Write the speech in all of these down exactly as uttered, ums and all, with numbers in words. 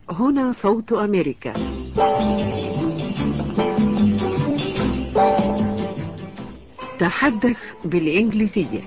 هنا صوت أمريكا. تحدث بالإنجليزية.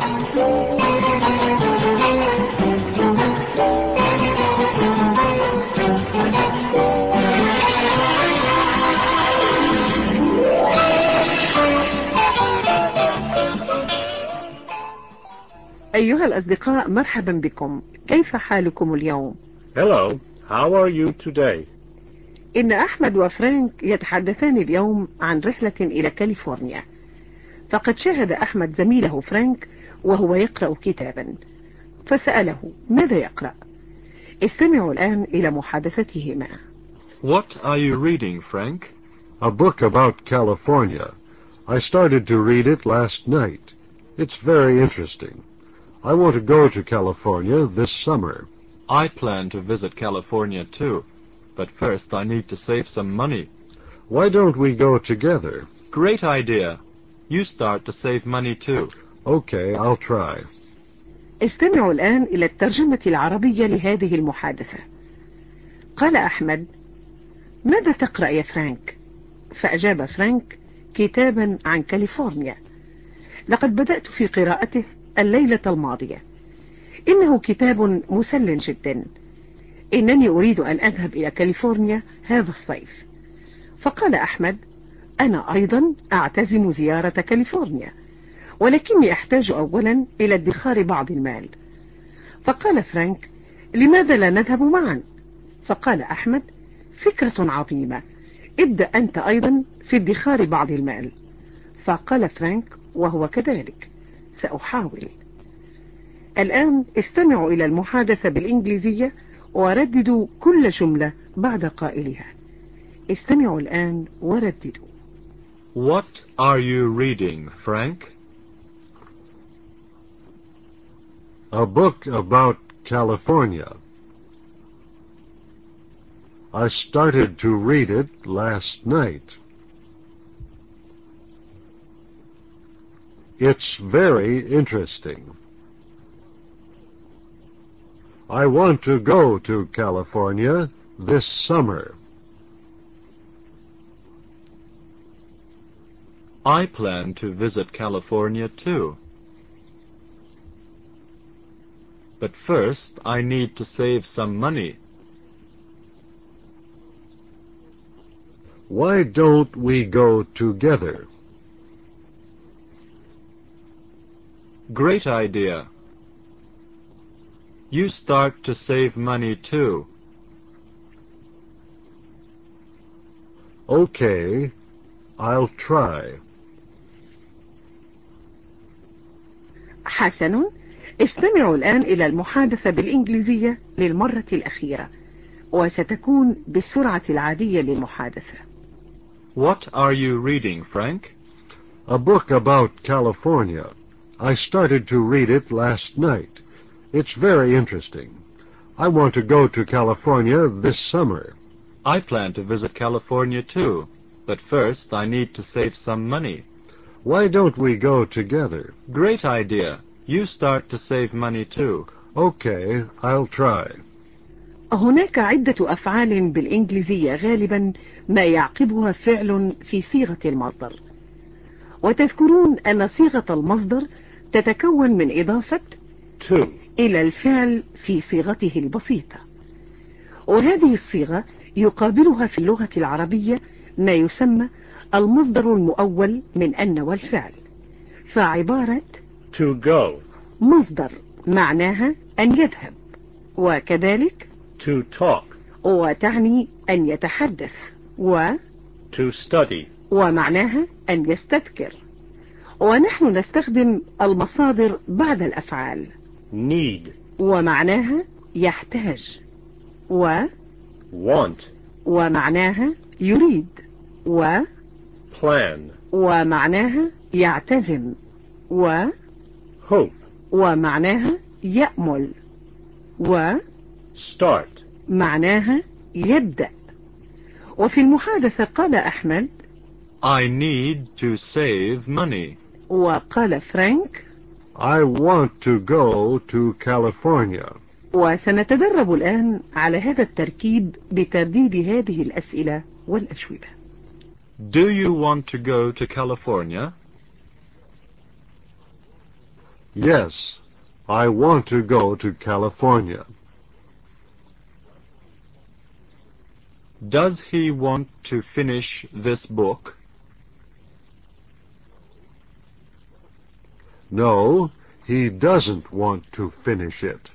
أيها الأصدقاء، مرحبا بكم. كيف حالكم اليوم؟ Hello, how are you today? إن أحمد وفرانك يتحدثان اليوم عن رحلة إلى كاليفورنيا. فقد شاهد أحمد زميله فرانك وهو يقرأ كتابا، فسأله ماذا يقرأ. استمعوا الآن إلى محادثتهما. What are you reading, Frank? A book about California. I started to read it last night. It's very interesting. I want to go to California this summer. I plan to visit California too, but first I need to save some money. Why don't we go together? Great idea. You start to save money too. Okay, I'll try. استمعوا الآن إلى الترجمة العربية لهذه المحادثة. قال أحمد: ماذا تقرأ يا فرانك؟ فأجاب فرانك: كتابا عن كاليفورنيا. لقد بدأت في قراءته الليلة الماضية. إنه كتاب مسل جدا. إنني أريد أن أذهب إلى كاليفورنيا هذا الصيف. فقال أحمد: أنا أيضا أعتزم زيارة كاليفورنيا، ولكني أحتاج أولا إلى ادخار بعض المال. فقال فرانك: لماذا لا نذهب معا؟ فقال أحمد: فكرة عظيمة، ابدأ أنت أيضا في ادخار بعض المال. فقال فرانك وهو كذلك: سأحاول. الآن استمعوا إلى المحادثة بالإنجليزية ورددوا كل جملة بعد قائلها. استمعوا الآن ورددوا. What are you reading, Frank? A book about California. I started to read it last night. It's very interesting. I want to go to California this summer. I plan to visit California too. But first I need to save some money. Why don't we go together? Great idea. You start to save money too. Okay, I'll try. حسن، استمعوا الآن إلى المحادثة بالإنجليزية للمرة الأخيرة، وستكون بالسرعة العادية للمحادثة. What are you reading, Frank? A book about California. I started to read it last night. It's very interesting. I want to go to California this summer. I plan to visit California too, but first I need to save some money. Why don't we go together? Great idea. You start to save money too. Okay, I'll try. هناك عدة أفعال بالإنجليزية غالبا ما يعقبها فعل في صيغة المصدر، وتذكرون أن صيغة المصدر تتكون من إضافة To. إلى الفعل في صيغته البسيطة، وهذه الصيغة يقابلها في اللغة العربية ما يسمى المصدر المؤول من أن والفعل. فعبارة To go. مصدر معناها أن يذهب، وكذلك To talk. وتعني أن يتحدث، و To study. ومعناها أن يستذكر. ونحن نستخدم المصادر بعد الأفعال. Need. ومعناها يحتاج، و Want. ومعناها يريد، و Plan. ومعناها يعتزم، و Hope. ومعناها يأمل، و Start. معناها يبدأ. وفي المحادثة قال أحمد: I need to save money. وقال فرانك: I want to go to California. وسنتدرب الآن على هذا التركيب بترديد هذه الأسئلة والأجوبة. Do you want to go to California? Yes, I want to go to California. Does he want to finish this book? No, he doesn't want to finish it.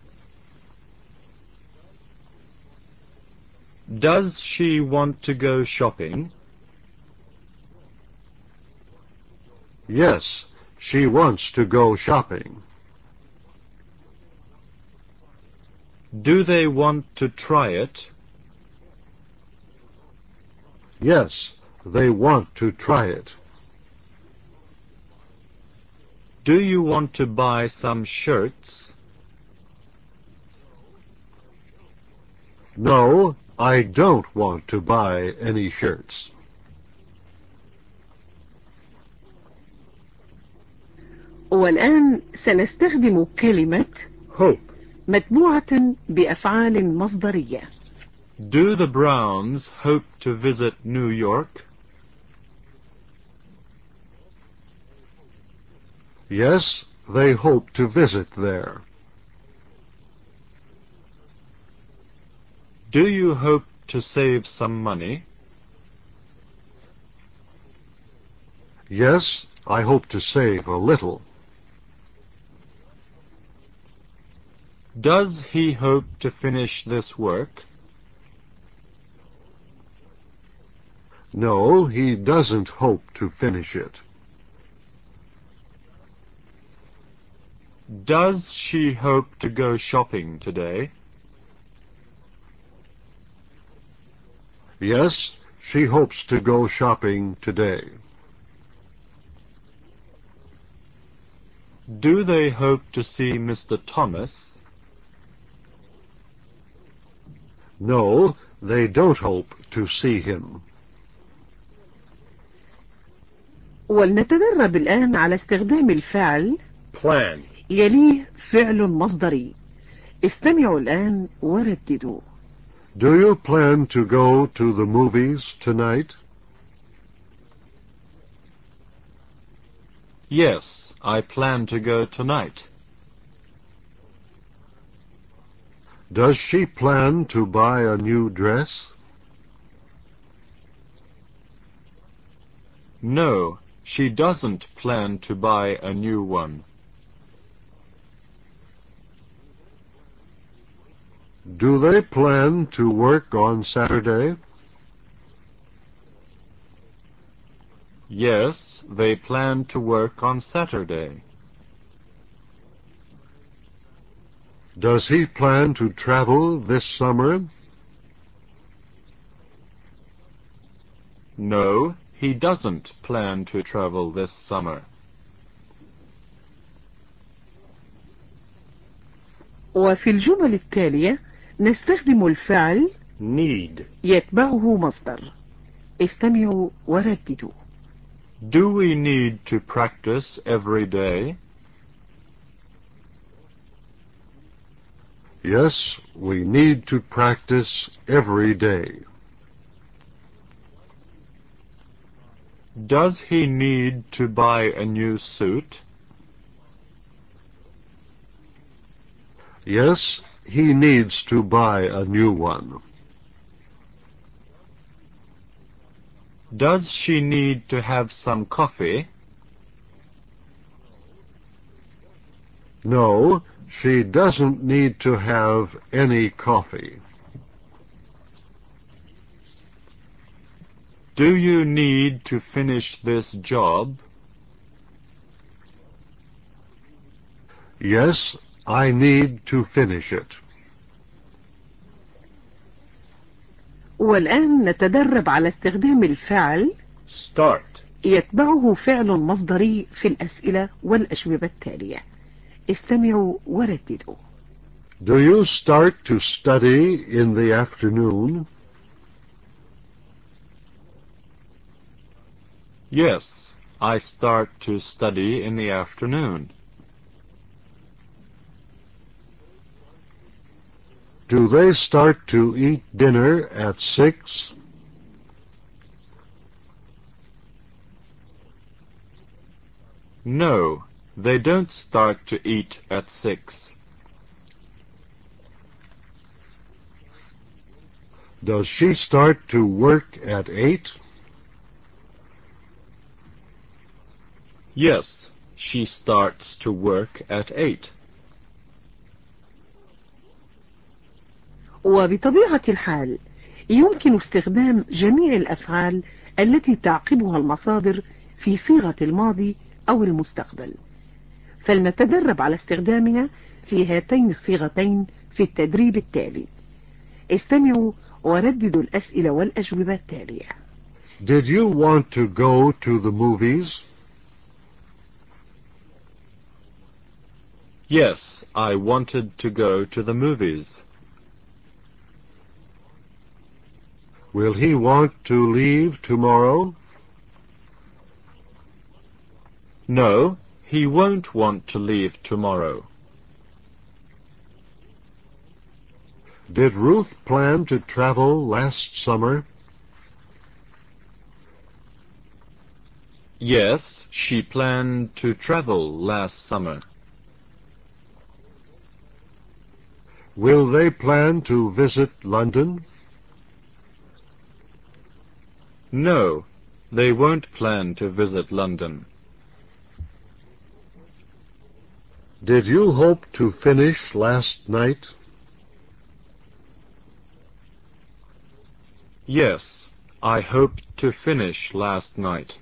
Does she want to go shopping? Yes, she wants to go shopping. Do they want to try it? Yes, they want to try it. Do you want to buy some shirts? No, I don't want to buy any shirts. والآن سنستخدم كلمة Hope. متبوعة بأفعال مصدرية. Do the Browns hope to visit New York? Yes, they hope to visit there. Do you hope to save some money? Yes, I hope to save a little. Does he hope to finish this work? No, he doesn't hope to finish it. Does she hope to go shopping today? Yes, she hopes to go shopping today. Do they hope to see Mister Thomas? No, they don't hope to see him. ولنتدرب الآن على استخدام الفعل Plan. يليه فعل مصدري. استمعوا الآن ورددوا. Do you plan to go to the movies tonight? Yes, I plan to go tonight. Does she plan to buy a new dress? No, she doesn't plan to buy a new one. Do they plan to work on Saturday? Yes, they plan to work on Saturday. Does he plan to travel this summer? No, he doesn't plan to travel this summer. وفي الجمل التالية نستخدم الفعل Need. يتبعه مصدر. استمعوا ورددوا. Do we need to practice every day? Yes, we need to practice every day. Does he need to buy a new suit? Yes, he needs to buy a new one. Does she need to have some coffee? No, she doesn't need to have any coffee. Do you need to finish this job? Yes, I need to finish it. والآن نتدرب على استخدام الفعل Start. يتبعه فعل مصدري في الأسئلة والأجوبة التالية. استمعوا ورددوا. Do you start to study in the afternoon? Yes, I start to study in the afternoon. Do they start to eat dinner at six? No, they don't start to eat at six. Does she start to work at eight? Yes, she starts to work at eight. وبطبيعة الحال يمكن استخدام جميع الأفعال التي تعقبها المصادر في صيغة الماضي أو المستقبل، فلنتدرب على استخدامها في هاتين الصيغتين في التدريب التالي. استمعوا ورددوا الأسئلة والأجوبة التالية. Did you want to go to the movies? Yes, I wanted to go to the movies. Will he want to leave tomorrow? No, he won't want to leave tomorrow. Did Ruth plan to travel last summer? Yes, she planned to travel last summer. Will they plan to visit London? No, they won't plan to visit London. Did you hope to finish last night? Yes, I hoped to finish last night.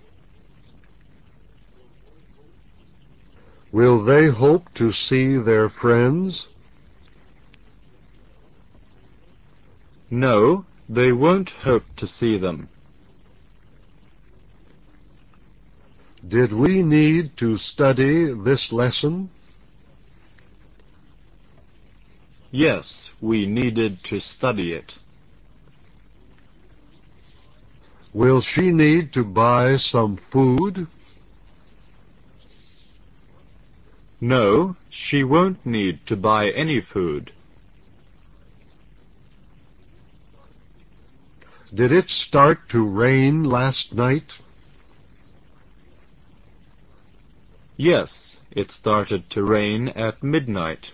Will they hope to see their friends? No, they won't hope to see them. Did we need to study this lesson? Yes, we needed to study it. Will she need to buy some food? No, she won't need to buy any food. Did it start to rain last night? Yes, it started to rain at midnight.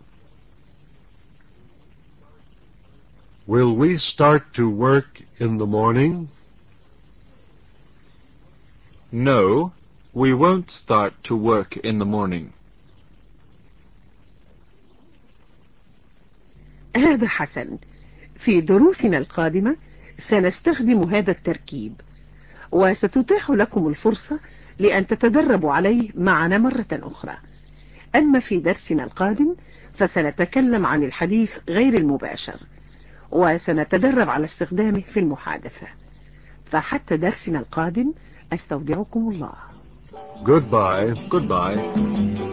Will we start to work in the morning? No, we won't start to work in the morning. هذا حسن. في دروسنا القادمة سنستخدم هذا التركيب، وستتاح لكم الفرصة لأن تتدربوا عليه معنا مرة أخرى. أما في درسنا القادم فسنتكلم عن الحديث غير المباشر، وسنتدرب على استخدامه في المحادثة. فحتى درسنا القادم أستودعكم الله. Goodbye. Goodbye.